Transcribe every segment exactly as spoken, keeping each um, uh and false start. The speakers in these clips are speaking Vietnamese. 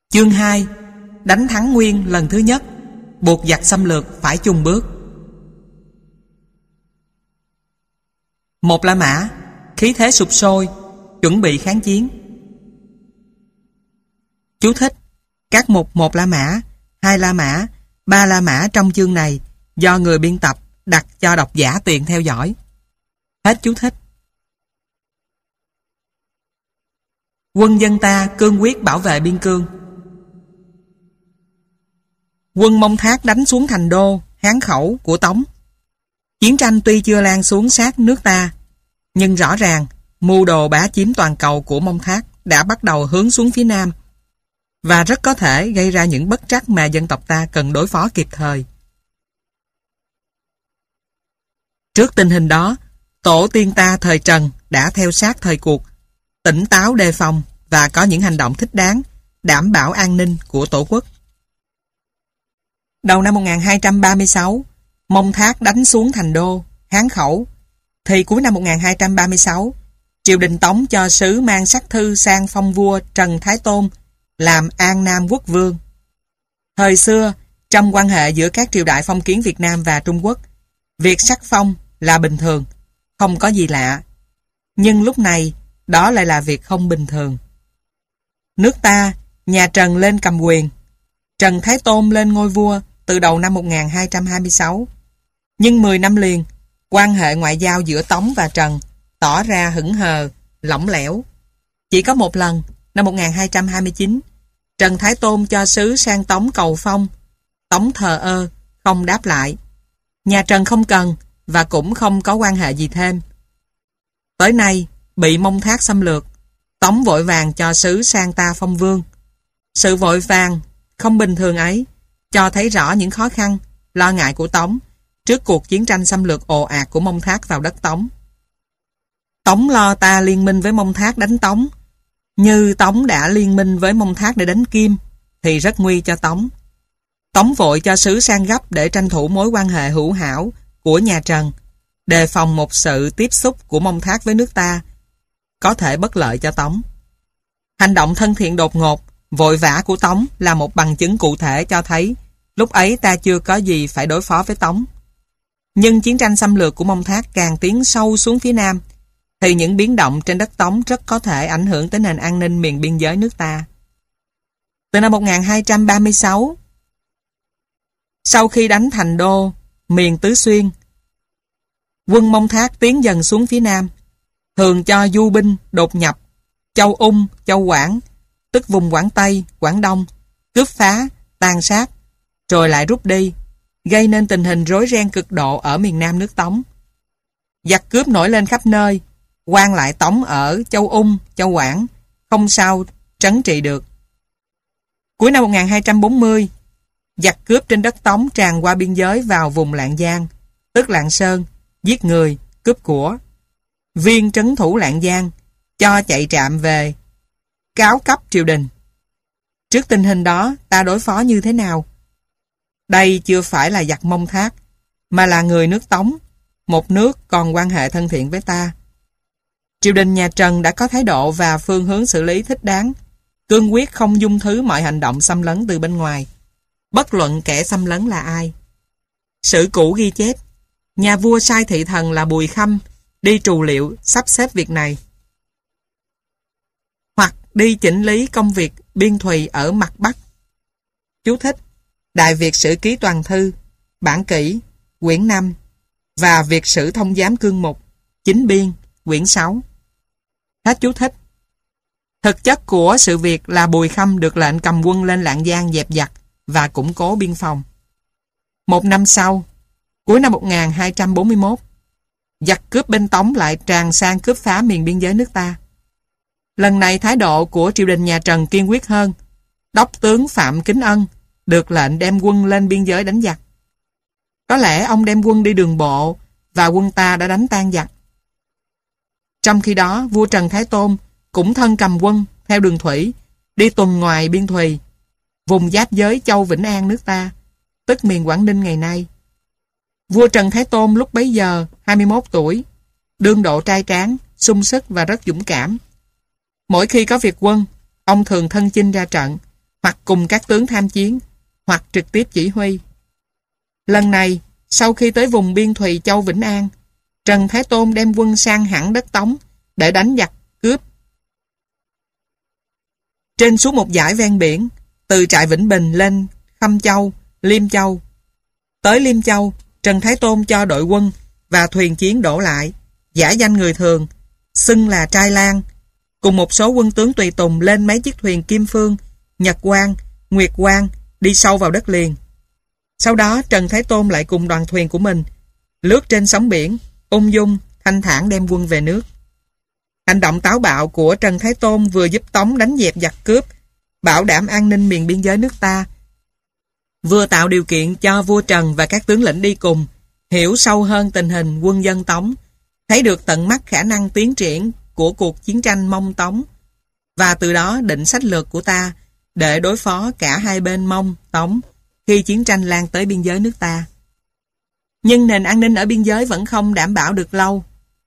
Chương hai. Đánh thắng Nguyên lần thứ nhất, buộc giặc xâm lược phải chùn bước. Một La Mã, khí thế sụp sôi, chuẩn bị kháng chiến. Chú thích: các mục một La Mã, hai La Mã, ba La Mã trong chương này do người biên tập đặt cho độc giả tiện theo dõi. Hết chú thích. Quân dân ta cương quyết bảo vệ biên cương. Quân Mông Thác đánh xuống thành đô, Hán Khẩu của Tống. Chiến tranh tuy chưa lan xuống sát nước ta, nhưng rõ ràng mưu đồ bá chiếm toàn cầu của Mông Thác đã bắt đầu hướng xuống phía Nam, và rất có thể gây ra những bất trắc mà dân tộc ta cần đối phó kịp thời. Trước tình hình đó, tổ tiên ta thời Trần đã theo sát thời cuộc, tỉnh táo đề phòng và có những hành động thích đáng, đảm bảo an ninh của tổ quốc. Đầu năm một nghìn hai trăm ba mươi sáu, Mông Thác đánh xuống thành đô, Hán Khẩu. Thì cuối năm một nghìn hai trăm ba mươi sáu, triều đình Tống cho sứ mang sắc thư sang phong vua Trần Thái Tôn làm An Nam quốc vương. Thời xưa, trong quan hệ giữa các triều đại phong kiến Việt Nam và Trung Quốc, việc sắc phong là bình thường, không có gì lạ. Nhưng lúc này, đó lại là việc không bình thường. Nước ta, nhà Trần lên cầm quyền, Trần Thái Tôn lên ngôi vua từ đầu năm một nghìn hai trăm hai mươi sáu. Nhưng mười năm liền, quan hệ ngoại giao giữa Tống và Trần tỏ ra hững hờ, lỏng lẻo. Chỉ có một lần, năm một nghìn hai trăm hai mươi chín, Trần Thái Tôn cho sứ sang Tống cầu phong. Tống thờ ơ, không đáp lại. Nhà Trần không cần và cũng không có quan hệ gì thêm. Tới nay, bị Mông Thác xâm lược, Tống vội vàng cho sứ sang ta phong vương. Sự vội vàng, không bình thường ấy, cho thấy rõ những khó khăn, lo ngại của Tống trước cuộc chiến tranh xâm lược ồ ạt của Mông Thác vào đất Tống. Tống lo ta liên minh với Mông Thác đánh Tống. Như Tống đã liên minh với Mông Thác để đánh Kim, thì rất nguy cho Tống. Tống vội cho sứ sang gấp để tranh thủ mối quan hệ hữu hảo của nhà Trần, đề phòng một sự tiếp xúc của Mông Thác với nước ta có thể bất lợi cho Tống. Hành động thân thiện đột ngột, vội vã của Tống là một bằng chứng cụ thể cho thấy lúc ấy ta chưa có gì phải đối phó với Tống. Nhưng chiến tranh xâm lược của Mông Thác càng tiến sâu xuống phía Nam, thì những biến động trên đất Tống rất có thể ảnh hưởng tới nền an ninh miền biên giới nước ta. Từ năm một nghìn hai trăm ba mươi sáu, sau khi đánh thành đô, miền Tứ Xuyên, quân Mông Thác tiến dần xuống phía Nam, thường cho du binh đột nhập Châu Ung, Châu Quảng, tức vùng Quảng Tây, Quảng Đông, cướp phá, tàn sát, rồi lại rút đi, gây nên tình hình rối ren cực độ ở miền Nam nước Tống. Giặc cướp nổi lên khắp nơi, quan lại Tống ở Châu Ung, Châu Quảng không sao trấn trị được. Cuối năm một nghìn hai trăm bốn mươi, giặc cướp trên đất Tống tràn qua biên giới vào vùng Lạng Giang, tức Lạng Sơn, giết người, cướp của. Viên trấn thủ Lạng Giang cho chạy trạm về, cáo cấp triều đình. Trước tình hình đó, ta đối phó như thế nào? Đây chưa phải là giặc Mông Thác, mà là người nước Tống, một nước còn quan hệ thân thiện với ta. Triều đình nhà Trần đã có thái độ và phương hướng xử lý thích đáng, cương quyết không dung thứ mọi hành động xâm lấn từ bên ngoài, bất luận kẻ xâm lấn là ai. Sử cũ ghi chép, nhà vua sai thị thần là Bùi Khâm đi trù liệu sắp xếp việc này, hoặc đi chỉnh lý công việc biên thùy ở mặt Bắc. Chú thích: Đại Việt Sử Ký Toàn Thư, Bản Kỷ, quyển năm và Việt Sử Thông Giám Cương Mục, Chính Biên, quyển sáu. Hết chú thích. Thực chất của sự việc là Bùi Khâm được lệnh cầm quân lên Lạng Giang dẹp giặc và củng cố biên phòng. Một năm sau, cuối năm một nghìn hai trăm bốn mươi mốt, giặc cướp bên Tống lại tràn sang cướp phá miền biên giới nước ta. Lần này thái độ của triều đình nhà Trần kiên quyết hơn. Đốc tướng Phạm Kính Ân được lệnh đem quân lên biên giới đánh giặc. Có lẽ ông đem quân đi đường bộ và quân ta đã đánh tan giặc. Trong khi đó, vua Trần Thái Tôn cũng thân cầm quân theo đường thủy đi tuần ngoài biên thùy, vùng giáp giới châu Vĩnh An nước ta, tức miền Quảng Ninh ngày nay. Vua Trần Thái Tôn lúc bấy giờ hai mươi mốt tuổi, đương độ trai tráng, sung sức và rất dũng cảm. Mỗi khi có việc quân, ông thường thân chinh ra trận, hoặc cùng các tướng tham chiến, hoặc trực tiếp chỉ huy. Lần này, sau khi tới vùng biên thùy Châu Vĩnh An, Trần Thái Tông đem quân sang hẳn đất Tống để đánh giặc cướp. Trên suốt một dải ven biển, từ trại Vĩnh Bình lên Khâm Châu, Liêm Châu. Tới Liêm Châu, Trần Thái Tông cho đội quân và thuyền chiến đổ lại, giả danh người thường, xưng là Trai Lan, cùng một số quân tướng tùy tùng lên mấy chiếc thuyền Kim Phương, Nhật Quang, Nguyệt Quang đi sâu vào đất liền. Sau đó Trần Thái Tông lại cùng đoàn thuyền của mình lướt trên sóng biển, ung dung, thanh thản đem quân về nước. Hành động táo bạo của Trần Thái Tông vừa giúp Tống đánh dẹp giặc cướp, bảo đảm an ninh miền biên giới nước ta, vừa tạo điều kiện cho vua Trần và các tướng lĩnh đi cùng hiểu sâu hơn tình hình quân dân Tống, thấy được tận mắt khả năng tiến triển của cuộc chiến tranh Mông Tống, và từ đó định sách lược của ta để đối phó cả hai bên Mông, Tống khi chiến tranh lan tới biên giới nước ta. Nhưng nền an ninh ở biên giới vẫn không đảm bảo được lâu.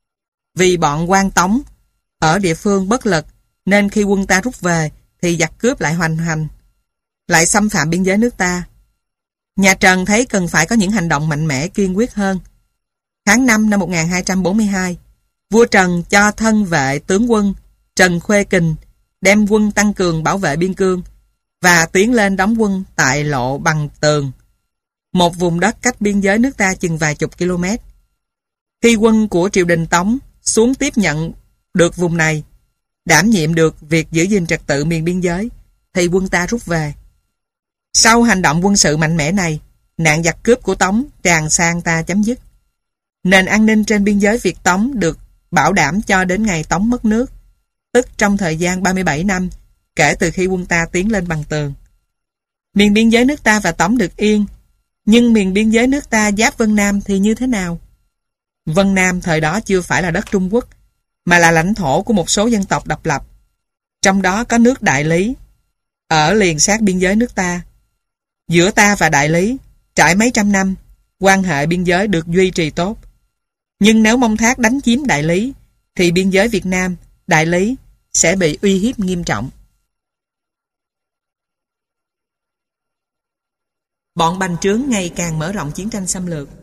Vì bọn quan Tống ở địa phương bất lực, nên khi quân ta rút về thì giặc cướp lại hoành hành, lại xâm phạm biên giới nước ta. Nhà Trần thấy cần phải có những hành động mạnh mẽ kiên quyết hơn. Tháng năm năm một nghìn hai trăm bốn mươi hai, vua Trần cho thân vệ tướng quân Trần Khuê Kình đem quân tăng cường bảo vệ biên cương và tiến lên đóng quân tại lộ Bằng Tường, một vùng đất cách biên giới nước ta chừng vài chục km. Khi quân của triều đình Tống xuống tiếp nhận được vùng này, đảm nhiệm được việc giữ gìn trật tự miền biên giới, thì quân ta rút về. Sau hành động quân sự mạnh mẽ này, nạn giặc cướp của Tống tràn sang ta chấm dứt. Nền an ninh trên biên giới Việt Tống được bảo đảm cho đến ngày Tống mất nước, tức trong thời gian ba mươi bảy năm kể từ khi quân ta tiến lên Bằng Tường. Miền biên giới nước ta và Tống được yên, nhưng miền biên giới nước ta giáp Vân Nam thì như thế nào? Vân Nam thời đó chưa phải là đất Trung Quốc, mà là lãnh thổ của một số dân tộc độc lập. Trong đó có nước Đại Lý, ở liền sát biên giới nước ta. Giữa ta và Đại Lý, trải mấy trăm năm, quan hệ biên giới được duy trì tốt. Nhưng nếu Mông Thác đánh chiếm Đại Lý, thì biên giới Việt Nam, Đại Lý sẽ bị uy hiếp nghiêm trọng. Bọn bành trướng ngày càng mở rộng chiến tranh xâm lược.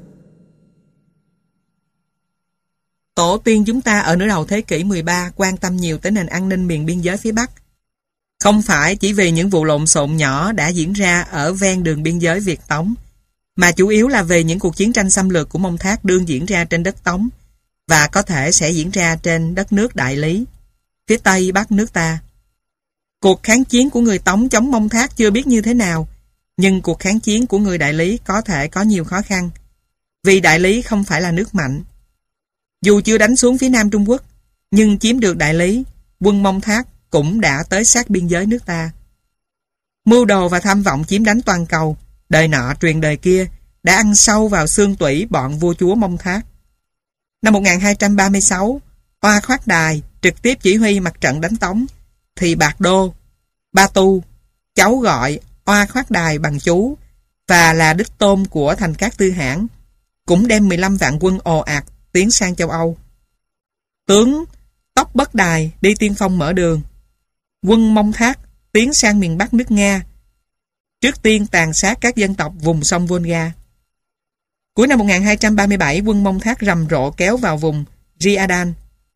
Tổ tiên chúng ta ở nửa đầu thế kỷ mười ba quan tâm nhiều tới nền an ninh miền biên giới phía Bắc. Không phải chỉ vì những vụ lộn xộn nhỏ đã diễn ra ở ven đường biên giới Việt Tống, mà chủ yếu là về những cuộc chiến tranh xâm lược của Mông Thác đương diễn ra trên đất Tống và có thể sẽ diễn ra trên đất nước Đại Lý, phía Tây Bắc nước ta. Cuộc kháng chiến của người Tống chống Mông Thác chưa biết như thế nào, nhưng cuộc kháng chiến của người Đại Lý có thể có nhiều khó khăn, vì Đại Lý không phải là nước mạnh. Dù chưa đánh xuống phía Nam Trung Quốc, nhưng chiếm được Đại Lý, quân Mông Thác cũng đã tới sát biên giới nước ta. Mưu đồ và tham vọng chiếm đánh toàn cầu, đời nọ truyền đời kia, đã ăn sâu vào xương tủy bọn vua chúa Mông Thác. Năm một nghìn hai trăm ba mươi sáu, Oa Khoát Đài trực tiếp chỉ huy mặt trận đánh Tống, thì Bạc Đô, Ba Tu, cháu gọi Oa Khoát Đài bằng chú, và là đích tôn của Thành Cát Tư Hãn, cũng đem mười lăm vạn quân ồ ạt tiến sang châu Âu. Tướng Tốc Bất Đài đi tiên phong mở đường. Quân Mông Thác tiến sang miền Bắc nước Nga, trước tiên tàn sát các dân tộc vùng sông Volga. Cuối năm một nghìn hai trăm ba mươi bảy, quân Mông Thác rầm rộ kéo vào vùng Riadan.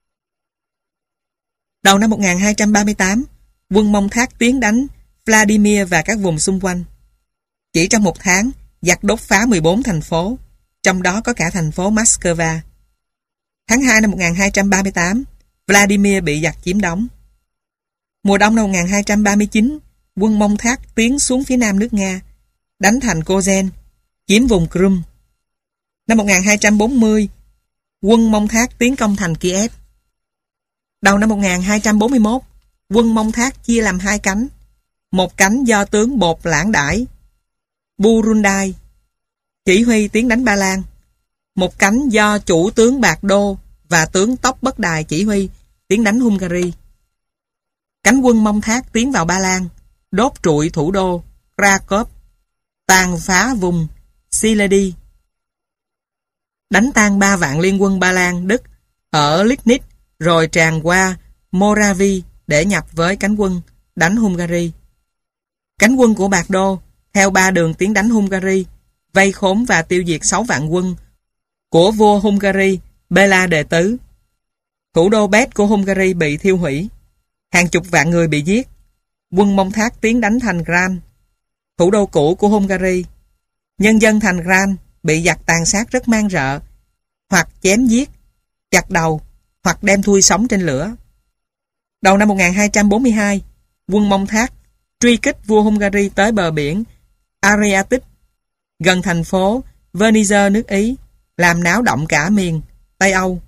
Đầu năm một nghìn hai trăm ba mươi tám, quân Mông Thác tiến đánh Vladimir và các vùng xung quanh. Chỉ trong một tháng, giặc đốt phá mười bốn thành phố, trong đó có cả thành phố Moscow. Tháng hai năm một nghìn hai trăm ba mươi tám, Vladimir bị giặc chiếm đóng. Mùa đông năm một nghìn hai trăm ba mươi chín, quân Mông Thác tiến xuống phía nam nước Nga, đánh thành Kozen, chiếm vùng Crimea. Năm một nghìn hai trăm bốn mươi, quân Mông Thác tiến công thành Kiev. Đầu năm một nghìn hai trăm bốn mươi mốt, quân Mông Thác chia làm hai cánh. Một cánh do tướng Bột Lãng Đãi, Burundai, chỉ huy tiến đánh Ba Lan. Một cánh do chủ tướng Bạc Đô và tướng Tốc Bất Đài chỉ huy tiến đánh Hungary. Cánh quân Mông Thác tiến vào Ba Lan, đốt trụi thủ đô Krakow, tàn phá vùng Siledi, đánh tan ba vạn liên quân Ba Lan, Đức ở Litnitz, rồi tràn qua Moravia để nhập với cánh quân đánh Hungary. Cánh quân của Bạc Đô theo ba đường tiến đánh Hungary, vây khốn và tiêu diệt sáu vạn quân của vua Hungary Béla Đệ Tứ. Thủ đô Pest của Hungary bị thiêu hủy, hàng chục vạn người bị giết. Quân Mông Thác tiến đánh thành Gran, thủ đô cũ của Hungary. Nhân dân thành Gran bị giặc tàn sát rất man rợ, hoặc chém giết, chặt đầu, hoặc đem thui sống trên lửa. Đầu năm một nghìn hai trăm bốn mươi hai, quân Mông Thác truy kích vua Hungary tới bờ biển Adriatic, gần thành phố Venice nước Ý, làm náo động cả miền Tây Âu.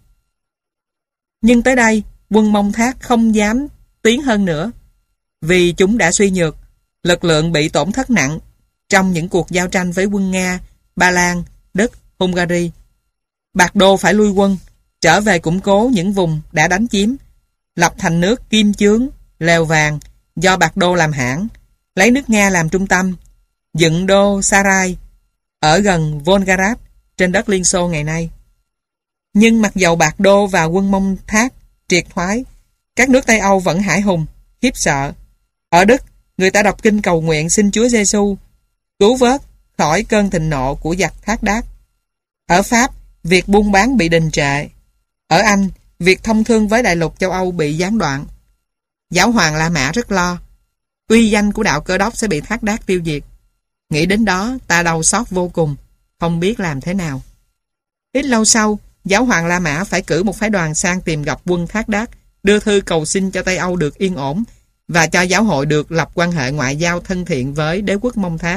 Nhưng tới đây, quân Mông Thác không dám tiến hơn nữa, vì chúng đã suy nhược, lực lượng bị tổn thất nặng trong những cuộc giao tranh với quân Nga, Ba Lan, Đức, Hungary. Bạc Đô phải lui quân, trở về củng cố những vùng đã đánh chiếm, lập thành nước Kim Chướng, Lèo Vàng do Bạc Đô làm hãng, lấy nước Nga làm trung tâm, dựng đô Sarai ở gần Volgograd trên đất Liên Xô ngày nay. Nhưng mặc dầu Bạc Đô và quân Mông Thác triệt thoái, các nước Tây Âu vẫn hãi hùng, khiếp sợ. Ở Đức, người ta đọc kinh cầu nguyện xin Chúa Giêsu cứu vớt khỏi cơn thịnh nộ của giặc Thác Đác. Ở Pháp, việc buôn bán bị đình trệ. Ở Anh, việc thông thương với đại lục châu Âu bị gián đoạn. Giáo hoàng La Mã rất lo, uy danh của đạo Cơ Đốc sẽ bị Thác Đác tiêu diệt. Nghĩ đến đó, ta đau xót vô cùng, không biết làm thế nào. Ít lâu sau, giáo hoàng La Mã phải cử một phái đoàn sang tìm gặp quân Thác Đác, đưa thư cầu xin cho Tây Âu được yên ổn và cho giáo hội được lập quan hệ ngoại giao thân thiện với đế quốc Mông Thác.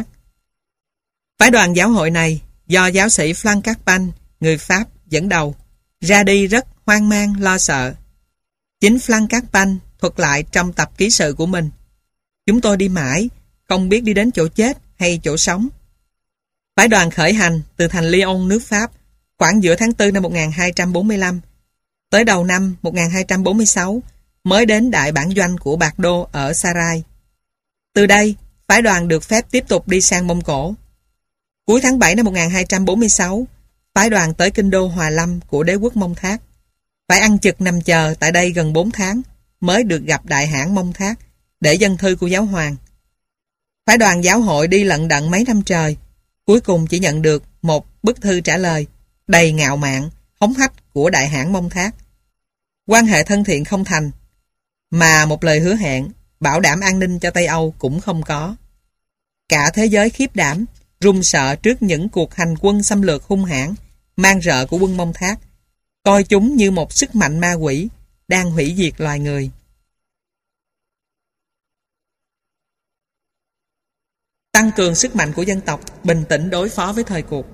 Phái đoàn giáo hội này do giáo sĩ Flancapane, người Pháp, dẫn đầu, ra đi rất hoang mang, lo sợ. Chính Flancapane thuật lại trong tập ký sự của mình: chúng tôi đi mãi, không biết đi đến chỗ chết hay chỗ sống. Phái đoàn khởi hành từ thành Lyon, nước Pháp, khoảng giữa tháng tư năm một nghìn hai trăm bốn mươi lăm, tới đầu năm một nghìn hai trăm bốn mươi sáu mới đến đại bản doanh của Bạc Đô ở Sarai. Từ đây, phái đoàn được phép tiếp tục đi sang Mông Cổ. Cuối tháng bảy năm một nghìn hai trăm bốn mươi sáu, phái đoàn tới kinh đô Hòa Lâm của đế quốc Mông Thác. Phải ăn chực nằm chờ tại đây gần bốn tháng mới được gặp đại hãn Mông Thác để dâng thư của giáo hoàng. Phái đoàn giáo hội đi lận đận mấy năm trời, cuối cùng chỉ nhận được một bức thư trả lời đầy ngạo mạn, hống hách của đại hãn Mông Thác. Quan hệ thân thiện không thành, mà một lời hứa hẹn bảo đảm an ninh cho Tây Âu cũng không có. Cả thế giới khiếp đảm, run sợ trước những cuộc hành quân xâm lược hung hãn, man rợ của quân Mông Thác, coi chúng như một sức mạnh ma quỷ đang hủy diệt loài người. Tăng cường sức mạnh của dân tộc, bình tĩnh đối phó với thời cuộc.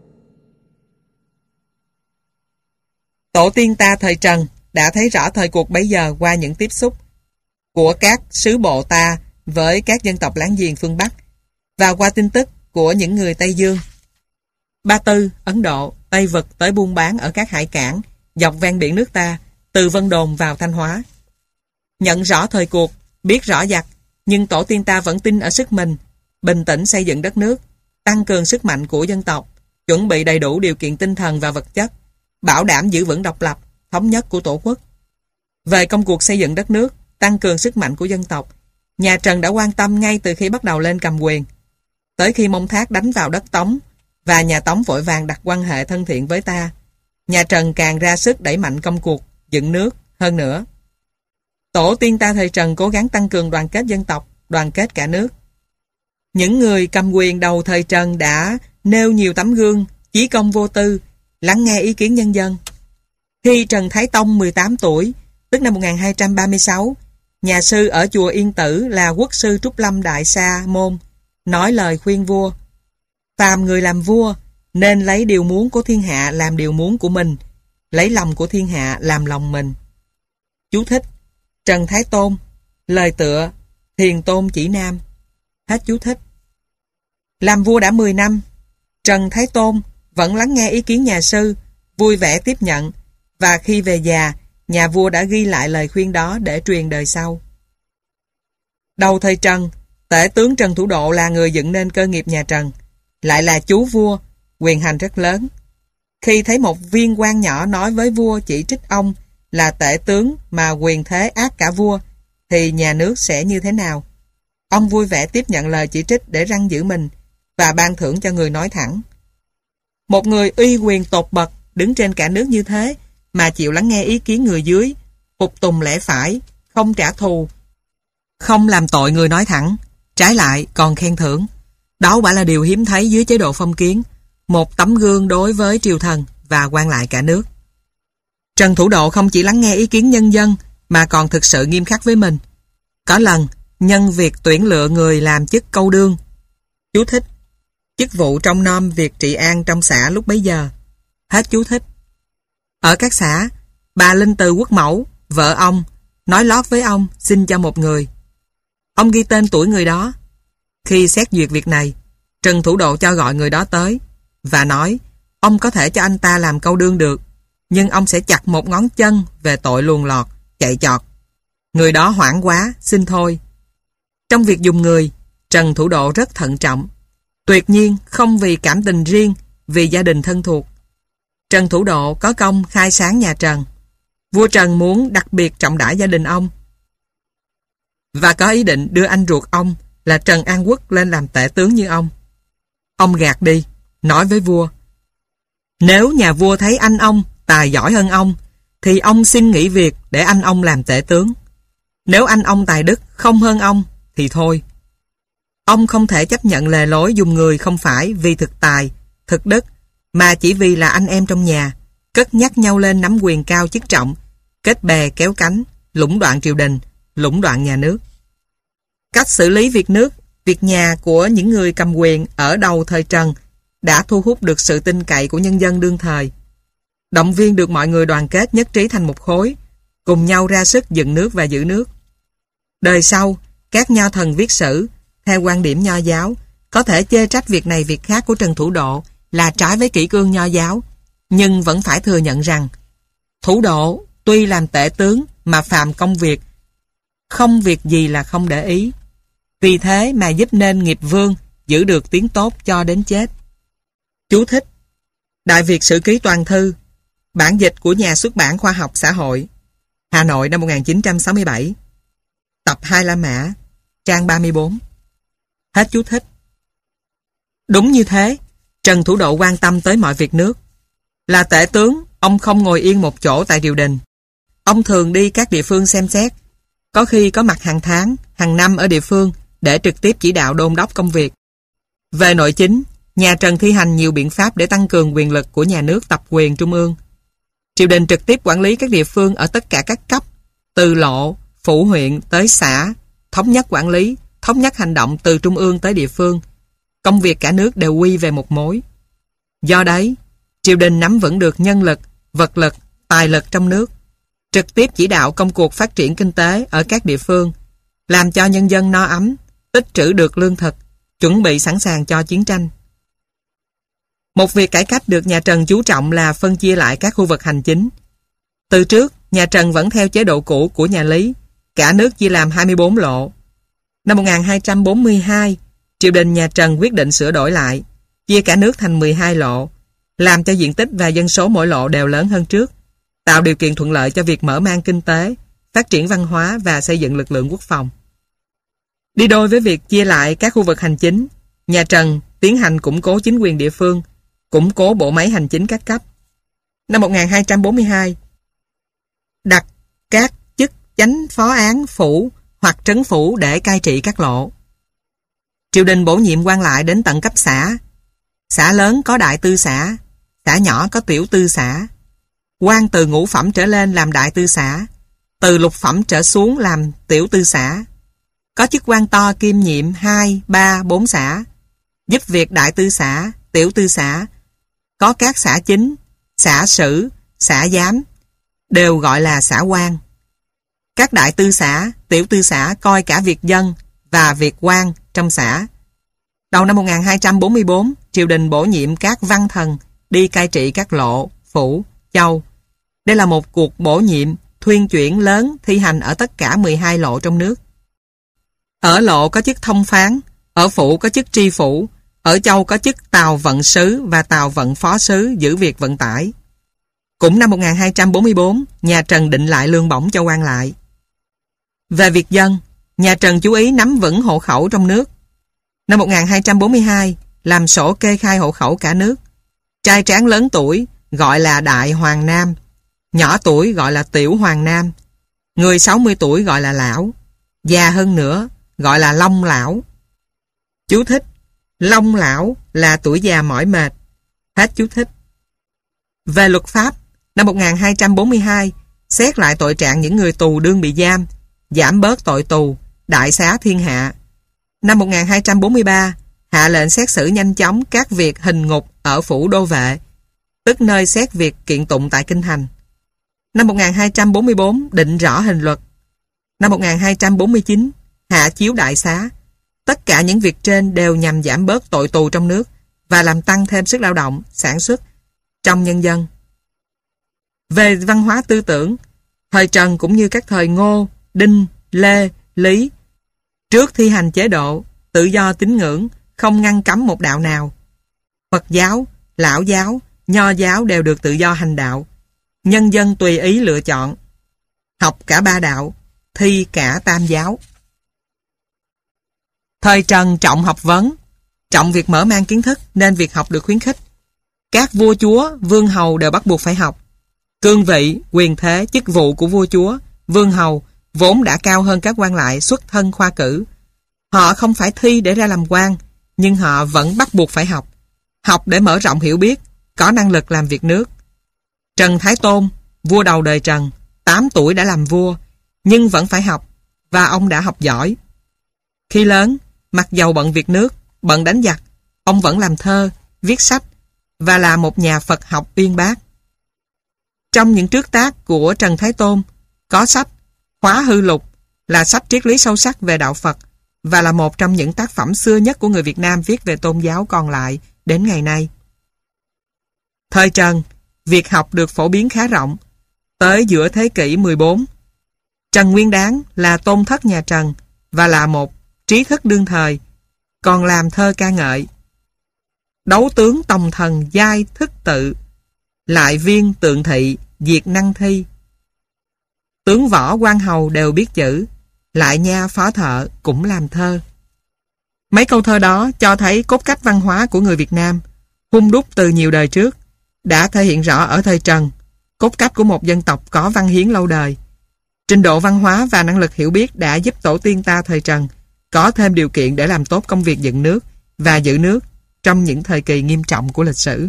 Tổ tiên ta thời Trần đã thấy rõ thời cuộc bấy giờ qua những tiếp xúc của các sứ bộ ta với các dân tộc láng giềng phương Bắc và qua tin tức của những người Tây Dương, Ba Tư, Ấn Độ, Tây Vực tới buôn bán ở các hải cảng dọc ven biển nước ta, từ Vân Đồn vào Thanh Hóa. Nhận rõ thời cuộc, biết rõ giặc, nhưng tổ tiên ta vẫn tin ở sức mình, bình tĩnh xây dựng đất nước, tăng cường sức mạnh của dân tộc, chuẩn bị đầy đủ điều kiện tinh thần và vật chất, bảo đảm giữ vững độc lập, thống nhất của Tổ quốc. Về công cuộc xây dựng đất nước, tăng cường sức mạnh của dân tộc, nhà Trần đã quan tâm ngay từ khi bắt đầu lên cầm quyền. Tới khi Mông Thác đánh vào đất Tống và nhà Tống vội vàng đặt quan hệ thân thiện với ta, nhà Trần càng ra sức đẩy mạnh công cuộc dựng nước hơn nữa. Tổ tiên ta thời Trần cố gắng tăng cường đoàn kết dân tộc, đoàn kết cả nước. Những người cầm quyền đầu thời Trần đã nêu nhiều tấm gương chí công vô tư, lắng nghe ý kiến nhân dân. Khi Trần Thái Tông mười tám tuổi, tức năm một nghìn hai trăm ba mươi sáu, nhà sư ở chùa Yên Tử là quốc sư Trúc Lâm Đại Sa Môn, nói lời khuyên vua: phàm người làm vua nên lấy điều muốn của thiên hạ làm điều muốn của mình, lấy lòng của thiên hạ làm lòng mình. Chú thích: Trần Thái Tôn, lời tựa Thiền Tôn Chỉ Nam. Hết chú thích. Làm vua đã mười năm, Trần Thái Tôn vẫn lắng nghe ý kiến nhà sư, vui vẻ tiếp nhận, và khi về già, nhà vua đã ghi lại lời khuyên đó để truyền đời sau. Đầu thời Trần, tể tướng Trần Thủ Độ là người dựng nên cơ nghiệp nhà Trần, lại là chú vua, quyền hành rất lớn. Khi thấy một viên quan nhỏ nói với vua chỉ trích ông là tể tướng mà quyền thế ác cả vua, thì nhà nước sẽ như thế nào? Ông vui vẻ tiếp nhận lời chỉ trích để răn giữ mình và ban thưởng cho người nói thẳng. Một người uy quyền tột bậc đứng trên cả nước như thế mà chịu lắng nghe ý kiến người dưới, phục tùng lẽ phải, không trả thù, không làm tội người nói thẳng, trái lại còn khen thưởng. Đó quả là điều hiếm thấy dưới chế độ phong kiến, một tấm gương đối với triều thần và quan lại cả nước. Trần Thủ Độ không chỉ lắng nghe ý kiến nhân dân mà còn thực sự nghiêm khắc với mình. Có lần, nhân việc tuyển lựa người làm chức câu đương. Chú thích: chức vụ trông nom việc trị an trong xã lúc bấy giờ. Hết chú thích. Ở các xã, bà Linh Từ Quốc Mẫu, vợ ông, nói lót với ông xin cho một người. Ông ghi tên tuổi người đó. Khi xét duyệt việc này, Trần Thủ Độ cho gọi người đó tới và nói ông có thể cho anh ta làm câu đương được, nhưng ông sẽ chặt một ngón chân về tội luồn lọt, chạy chọt. Người đó hoảng quá, xin thôi. Trong việc dùng người, Trần Thủ Độ rất thận trọng, tuyệt nhiên không vì cảm tình riêng, vì gia đình thân thuộc. Trần Thủ Độ có công khai sáng nhà Trần. Vua Trần muốn đặc biệt trọng đãi gia đình ông và có ý định đưa anh ruột ông là Trần An Quốc lên làm tể tướng như ông. Ông gạt đi, nói với vua: nếu nhà vua thấy anh ông tài giỏi hơn ông, thì ông xin nghỉ việc để anh ông làm tể tướng. Nếu anh ông tài đức không hơn ông, thì thôi. Ông không thể chấp nhận lề lối dùng người không phải vì thực tài, thực đức, mà chỉ vì là anh em trong nhà, cất nhắc nhau lên nắm quyền cao chức trọng, kết bè kéo cánh, lũng đoạn triều đình, lũng đoạn nhà nước. Cách xử lý việc nước, việc nhà của những người cầm quyền ở đầu thời Trần đã thu hút được sự tin cậy của nhân dân đương thời, động viên được mọi người đoàn kết nhất trí thành một khối, cùng nhau ra sức dựng nước và giữ nước. Đời sau, các nho thần viết sử, theo quan điểm nho giáo, có thể chê trách việc này việc khác của Trần Thủ Độ là trái với kỷ cương nho giáo, nhưng vẫn phải thừa nhận rằng Thủ Độ tuy làm tể tướng mà phạm công việc, không việc gì là không để ý. Vì thế mà giúp nên nghiệp vương giữ được tiếng tốt cho đến chết. Chú thích: Đại Việt Sử Ký Toàn Thư, bản dịch của nhà xuất bản Khoa học Xã hội, Hà Nội năm một nghìn chín trăm sáu mươi bảy, tập hai La Mã, trang ba mươi bốn. Hết chú thích. Đúng như thế, Trần Thủ Độ quan tâm tới mọi việc nước. Là tể tướng, ông không ngồi yên một chỗ tại triều đình. Ông thường đi các địa phương xem xét, có khi có mặt hàng tháng, hàng năm ở địa phương để trực tiếp chỉ đạo đôn đốc công việc. Về nội chính, nhà Trần thi hành nhiều biện pháp để tăng cường quyền lực của nhà nước tập quyền trung ương. Triều đình trực tiếp quản lý các địa phương ở tất cả các cấp, từ lộ, phủ huyện tới xã, thống nhất quản lý, thống nhất hành động từ trung ương tới địa phương. Công việc cả nước đều quy về một mối. Do đấy, triều đình nắm vững được nhân lực, vật lực, tài lực trong nước, trực tiếp chỉ đạo công cuộc phát triển kinh tế ở các địa phương, làm cho nhân dân no ấm, tích trữ được lương thực, chuẩn bị sẵn sàng cho chiến tranh. Một việc cải cách được nhà Trần chú trọng là phân chia lại các khu vực hành chính. Từ trước, nhà Trần vẫn theo chế độ cũ của nhà Lý, cả nước chia làm hai mươi bốn lộ. Năm một nghìn hai trăm bốn mươi hai, triều đình nhà Trần quyết định sửa đổi lại, chia cả nước thành mười hai lộ, làm cho diện tích và dân số mỗi lộ đều lớn hơn trước, tạo điều kiện thuận lợi cho việc mở mang kinh tế, phát triển văn hóa và xây dựng lực lượng quốc phòng. Đi đôi với việc chia lại các khu vực hành chính, nhà Trần tiến hành củng cố chính quyền địa phương, củng cố bộ máy hành chính các cấp. Năm một nghìn hai trăm bốn mươi hai, đặt các chức chánh phó án phủ hoặc trấn phủ để cai trị các lộ. Triều đình bổ nhiệm quan lại đến tận cấp xã. Xã lớn có đại tư xã, xã nhỏ có tiểu tư xã. Quan từ ngũ phẩm trở lên làm đại tư xã, từ lục phẩm trở xuống làm tiểu tư xã. Có chức quan to kiêm nhiệm hai, ba, bốn xã, giúp việc đại tư xã, tiểu tư xã. Có các xã chính, xã sử, xã giám, đều gọi là xã quan. Các đại tư xã, tiểu tư xã coi cả việc dân và việc quan trong xã. Đầu năm một nghìn hai trăm bốn mươi bốn, triều đình bổ nhiệm các văn thần đi cai trị các lộ, phủ, châu. Đây là một cuộc bổ nhiệm, thuyên chuyển lớn thi hành ở tất cả mười hai lộ trong nước. Ở lộ có chức thông phán, ở phủ có chức tri phủ, ở châu có chức tàu vận sứ và tàu vận phó sứ giữ việc vận tải. Cũng năm một nghìn hai trăm bốn mươi bốn, nhà Trần định lại lương bổng cho quan lại. Về việc dân, Nhà Trần chú ý nắm vững hộ khẩu trong nước. Năm một nghìn hai trăm bốn mươi hai, làm sổ kê khai hộ khẩu cả nước. Trai tráng lớn tuổi gọi là Đại Hoàng Nam, nhỏ tuổi gọi là Tiểu Hoàng Nam, người sáu mươi tuổi gọi là Lão, già hơn nữa gọi là Long Lão. Chú thích: Long Lão là tuổi già mỏi mệt. Hết chú thích. Về luật pháp, năm một nghìn hai trăm bốn mươi hai, xét lại tội trạng những người tù đương bị giam, giảm bớt tội tù, đại xá thiên hạ. Năm một nghìn hai trăm bốn mươi ba, hạ lệnh xét xử nhanh chóng các việc hình ngục ở phủ đô vệ, tức nơi xét việc kiện tụng tại kinh thành. Năm một nghìn hai trăm bốn mươi bốn, định rõ hình luật. Năm một nghìn hai trăm bốn mươi chín, hạ chiếu đại xá. Tất cả những việc trên đều nhằm giảm bớt tội tù trong nước và làm tăng thêm sức lao động, sản xuất trong nhân dân. Về văn hóa tư tưởng, thời Trần cũng như các thời Ngô, Đinh, Lê, Lý, trước thi hành chế độ tự do tín ngưỡng, không ngăn cấm một đạo nào. Phật giáo, Lão giáo, Nho giáo đều được tự do hành đạo. Nhân dân tùy ý lựa chọn. Học cả ba đạo, thi cả tam giáo. Thời Trần trọng học vấn, trọng việc mở mang kiến thức nên việc học được khuyến khích. Các vua chúa, vương hầu đều bắt buộc phải học. Cương vị, quyền thế, chức vụ của vua chúa, vương hầu vốn đã cao hơn các quan lại xuất thân khoa cử. Họ không phải thi để ra làm quan, nhưng họ vẫn bắt buộc phải học. Học để mở rộng hiểu biết, có năng lực làm việc nước. Trần Thái Tôn, vua đầu đời Trần, tám tuổi đã làm vua, nhưng vẫn phải học, và ông đã học giỏi. Khi lớn, mặc dầu bận việc nước, bận đánh giặc, ông vẫn làm thơ, viết sách, và là một nhà Phật học uyên bác. Trong những trước tác của Trần Thái Tôn, có sách Hóa Hư Lục, là sách triết lý sâu sắc về đạo Phật, và là một trong những tác phẩm xưa nhất của người Việt Nam viết về tôn giáo còn lại đến ngày nay. Thời Trần, việc học được phổ biến khá rộng. Tới giữa thế kỷ mười bốn, Trần Nguyên Đán là tôn thất nhà Trần và là một trí thức đương thời, còn làm thơ ca ngợi. Đấu tướng tòng thần giai thức tự, lại viên tượng thị diệt năng thi. Tướng võ quan hầu đều biết chữ, lại nha phó thợ cũng làm thơ. Mấy câu thơ đó cho thấy cốt cách văn hóa của người Việt Nam, hun đúc từ nhiều đời trước, đã thể hiện rõ ở thời Trần, cốt cách của một dân tộc có văn hiến lâu đời. Trình độ văn hóa và năng lực hiểu biết đã giúp tổ tiên ta thời Trần có thêm điều kiện để làm tốt công việc dựng nước và giữ nước trong những thời kỳ nghiêm trọng của lịch sử.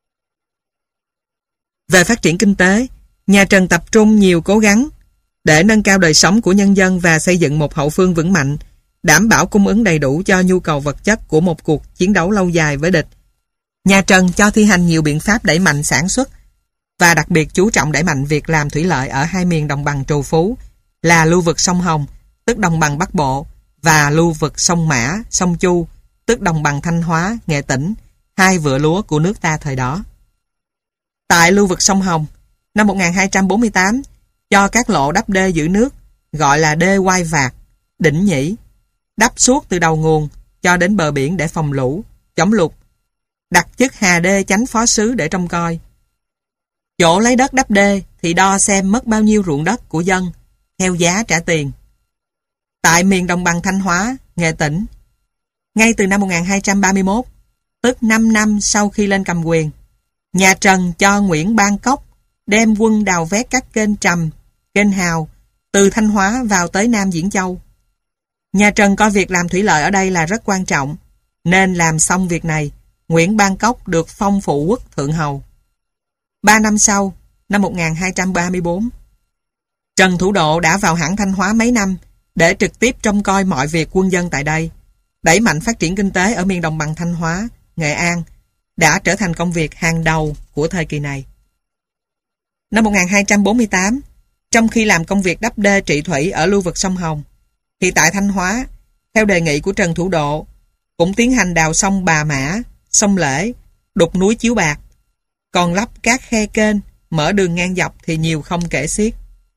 Về phát triển kinh tế, nhà Trần tập trung nhiều cố gắng để nâng cao đời sống của nhân dân và xây dựng một hậu phương vững mạnh, đảm bảo cung ứng đầy đủ cho nhu cầu vật chất của một cuộc chiến đấu lâu dài với địch. Nhà Trần cho thi hành nhiều biện pháp đẩy mạnh sản xuất và đặc biệt chú trọng đẩy mạnh việc làm thủy lợi ở hai miền đồng bằng trù phú là lưu vực sông Hồng, tức đồng bằng Bắc Bộ, và lưu vực sông Mã, sông Chu, tức đồng bằng Thanh Hóa, Nghệ Tĩnh, hai vựa lúa của nước ta thời đó. Tại lưu vực sông Hồng, năm một nghìn hai trăm bốn mươi tám, cho các lộ đắp đê giữ nước, gọi là đê Quai Vạc, Đỉnh Nhĩ, đắp suốt từ đầu nguồn cho đến bờ biển để phòng lũ, chống lụt, đặt chức hà đê chánh phó sứ để trông coi. Chỗ lấy đất đắp đê thì đo xem mất bao nhiêu ruộng đất của dân, theo giá trả tiền. Tại miền đồng bằng Thanh Hóa, Nghệ Tĩnh, ngay từ năm một nghìn hai trăm ba mươi mốt, tức năm năm sau khi lên cầm quyền, nhà Trần cho Nguyễn Ban Cốc đem quân đào vét các kênh Trầm, kênh Hào từ Thanh Hóa vào tới Nam Diễn Châu. Nhà Trần coi việc làm thủy lợi ở đây là rất quan trọng, nên làm xong việc này, Nguyễn Ban Cốc được phong phụ quốc thượng hầu. Ba năm sau, năm một nghìn hai trăm ba mươi bốn, Trần Thủ Độ đã vào hãng Thanh Hóa mấy năm để trực tiếp trông coi mọi việc quân dân tại đây, đẩy mạnh phát triển kinh tế ở miền đồng bằng Thanh Hóa, Nghệ An, đã trở thành công việc hàng đầu của thời kỳ này. Năm một nghìn hai trăm bốn mươi tám, trong khi làm công việc đắp đê trị thủy ở lưu vực sông Hồng, thì tại Thanh Hóa, theo đề nghị của Trần Thủ Độ, cũng tiến hành đào sông Bà Mã, sông Lễ, đục núi Chiếu Bạc, còn lắp các khe kênh, mở đường ngang dọc thì nhiều không kể xiết.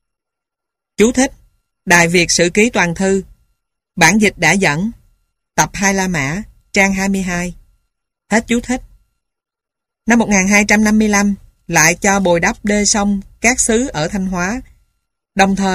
Chú thích: Đại Việt Sử Ký Toàn Thư, bản dịch đã dẫn, tập hai La Mã, trang hai mươi hai. Hết chú thích. Năm một nghìn hai trăm năm mươi lăm, lại cho bồi đắp đê sông các xứ ở Thanh Hóa, đồng thời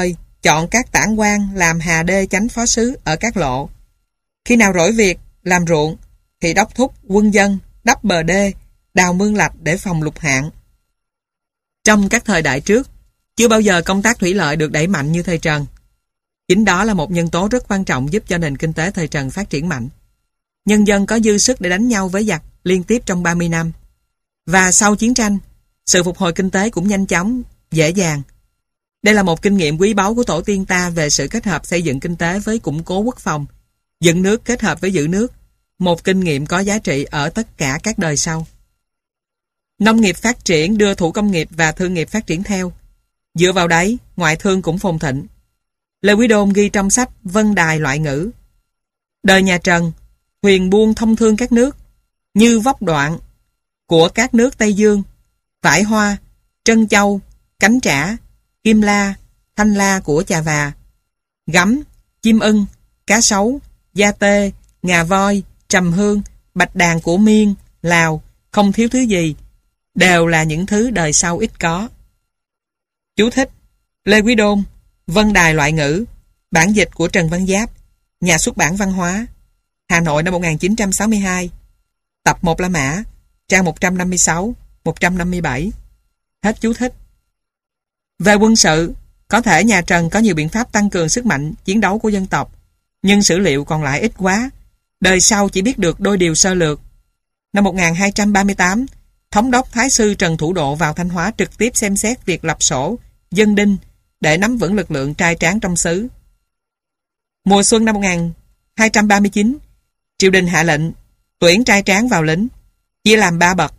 chọn các tản quan làm hà đê chánh phó sứ ở các lộ. Khi nào rỗi việc làm ruộng thì đốc thúc quân dân đắp bờ đê, đào mương lạch để phòng lục hạn. Trong các thời đại trước, chưa bao giờ công tác thủy lợi được đẩy mạnh như thời Trần. Chính đó là một nhân tố rất quan trọng giúp cho nền kinh tế thời Trần phát triển mạnh. Nhân dân có dư sức để đánh nhau với giặc liên tiếp trong ba mươi năm. Và sau chiến tranh, sự phục hồi kinh tế cũng nhanh chóng, dễ dàng. Đây là một kinh nghiệm quý báu của tổ tiên ta về sự kết hợp xây dựng kinh tế với củng cố quốc phòng, dựng nước kết hợp với giữ nước, một kinh nghiệm có giá trị ở tất cả các đời sau. Nông nghiệp phát triển đưa thủ công nghiệp và thương nghiệp phát triển theo. Dựa vào đấy, ngoại thương cũng phồn thịnh. Lê Quý Đôn ghi trong sách Vân Đài Loại Ngữ: đời nhà Trần, thuyền buôn thông thương các nước, như vóc đoạn của các nước Tây Dương, vải hoa, trân châu, cánh trả, kim la, thanh la của Chà Và, gắm, chim ưng, cá sấu, da tê, ngà voi, trầm hương, bạch đàn của Miên, Lào, không thiếu thứ gì, đều là những thứ đời sau ít có. Chú thích: Lê Quý Đôn, Vân Đài Loại Ngữ, bản dịch của Trần Văn Giáp, nhà xuất bản Văn hóa, Hà Nội năm một nghìn chín trăm sáu mươi hai, tập một La Mã, trang một trăm năm mươi sáu, một trăm năm mươi bảy. Hết chú thích. Về quân sự, có thể nhà Trần có nhiều biện pháp tăng cường sức mạnh chiến đấu của dân tộc, nhưng sử liệu còn lại ít quá, đời sau chỉ biết được đôi điều sơ lược. Năm một nghìn hai trăm ba mươi tám, Thống đốc Thái sư Trần Thủ Độ vào Thanh Hóa trực tiếp xem xét việc lập sổ, dân đinh để nắm vững lực lượng trai tráng trong xứ. Mùa xuân năm một nghìn hai trăm ba mươi chín, triều đình hạ lệnh tuyển trai tráng vào lính, chia làm ba bậc: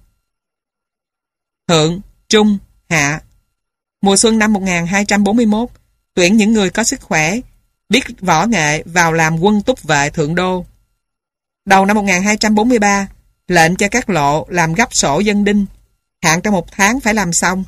thượng, trung, hạ. Mùa xuân năm một nghìn hai trăm bốn mươi mốt, tuyển những người có sức khỏe, biết võ nghệ vào làm quân túc vệ thượng đô. Đầu năm một nghìn hai trăm bốn mươi ba, lệnh cho các lộ làm gấp sổ dân đinh, hạn trong một tháng phải làm xong.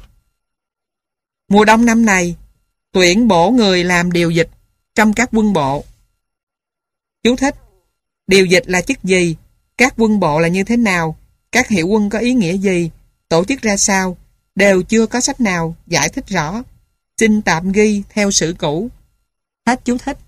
Mùa đông năm này, tuyển bổ người làm điều dịch trong các quân bộ. Chú thích: điều dịch là chức gì? Các quân bộ là như thế nào? Các hiệu quân có ý nghĩa gì? Tổ chức ra sao? Đều chưa có sách nào giải thích rõ. Xin tạm ghi theo sử cũ. Hết chú thích.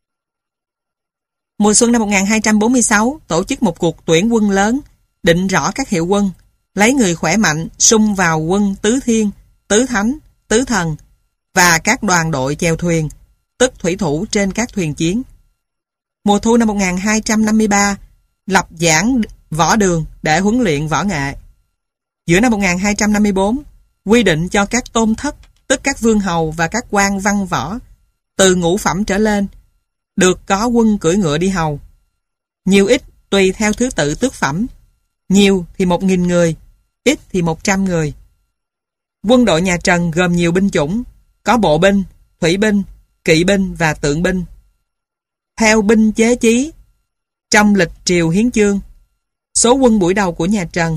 Mùa xuân năm một nghìn hai trăm bốn mươi sáu, tổ chức một cuộc tuyển quân lớn, định rõ các hiệu quân, lấy người khỏe mạnh xung vào quân tứ thiên, tứ thánh, tứ thần và các đoàn đội chèo thuyền, tức thủy thủ trên các thuyền chiến. Mùa thu năm một nghìn hai trăm năm mươi ba, lập giảng võ đường để huấn luyện võ nghệ. Giữa năm một nghìn hai trăm năm mươi bốn, quy định cho các tôn thất, tức các vương hầu và các quan văn võ, từ ngũ phẩm trở lên, được có quân cưỡi ngựa đi hầu. Nhiều ít tùy theo thứ tự tước phẩm, nhiều thì một nghìn người, ít thì một trăm người. Quân đội nhà Trần gồm nhiều binh chủng, có bộ binh, thủy binh, kỵ binh và tượng binh. Theo binh chế chí, trong lịch triều hiến chương, số quân buổi đầu của nhà Trần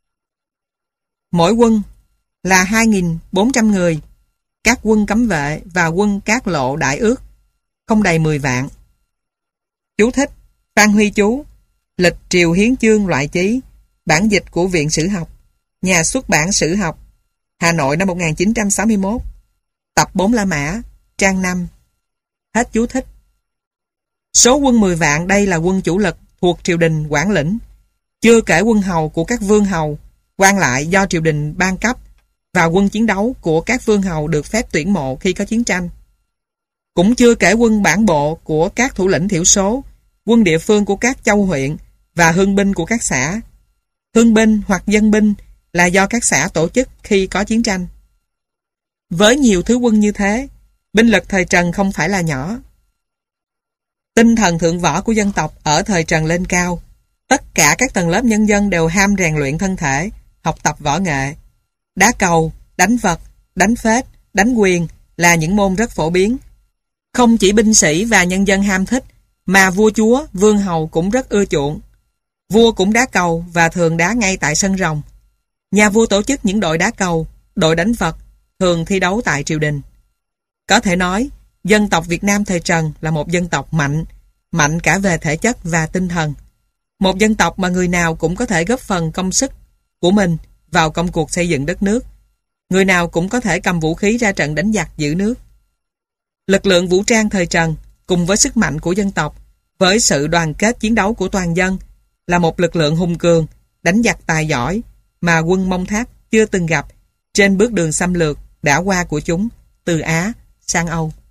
mỗi quân là hai nghìn bốn trăm người, các quân cấm vệ và quân các lộ đại ước, không đầy mười vạn. Chú thích: Phan Huy Chú, lịch triều hiến chương loại chí, bản dịch của Viện Sử học, nhà xuất bản Sử học, Hà Nội năm một nghìn chín trăm sáu mươi mốt, tập bốn La Mã, trang năm. Hết chú thích. Số quân mười vạn đây là quân chủ lực thuộc triều đình quản lĩnh, chưa kể quân hầu của các vương hầu, quan lại do triều đình ban cấp và quân chiến đấu của các vương hầu được phép tuyển mộ khi có chiến tranh. Cũng chưa kể quân bản bộ của các thủ lĩnh thiểu số, quân địa phương của các châu huyện và hương binh của các xã. Hương binh hoặc dân binh là do các xã tổ chức khi có chiến tranh. Với nhiều thứ quân như thế, binh lực thời Trần không phải là nhỏ. Tinh thần thượng võ của dân tộc ở thời Trần lên cao. Tất cả các tầng lớp nhân dân đều ham rèn luyện thân thể, học tập võ nghệ. Đá cầu, đánh vật, đánh phết, đánh quyền là những môn rất phổ biến. Không chỉ binh sĩ và nhân dân ham thích, mà vua chúa, vương hầu cũng rất ưa chuộng. Vua cũng đá cầu và thường đá ngay tại sân rồng. Nhà vua tổ chức những đội đá cầu, đội đánh vật, thường thi đấu tại triều đình. Có thể nói, dân tộc Việt Nam thời Trần là một dân tộc mạnh, mạnh cả về thể chất và tinh thần. Một dân tộc mà người nào cũng có thể góp phần công sức của mình vào công cuộc xây dựng đất nước. Người nào cũng có thể cầm vũ khí ra trận đánh giặc giữ nước. Lực lượng vũ trang thời Trần, cùng với sức mạnh của dân tộc, với sự đoàn kết chiến đấu của toàn dân, là một lực lượng hùng cường, đánh giặc tài giỏi, mà quân Mông Thác chưa từng gặp trên bước đường xâm lược đã qua của chúng từ Á sang Âu.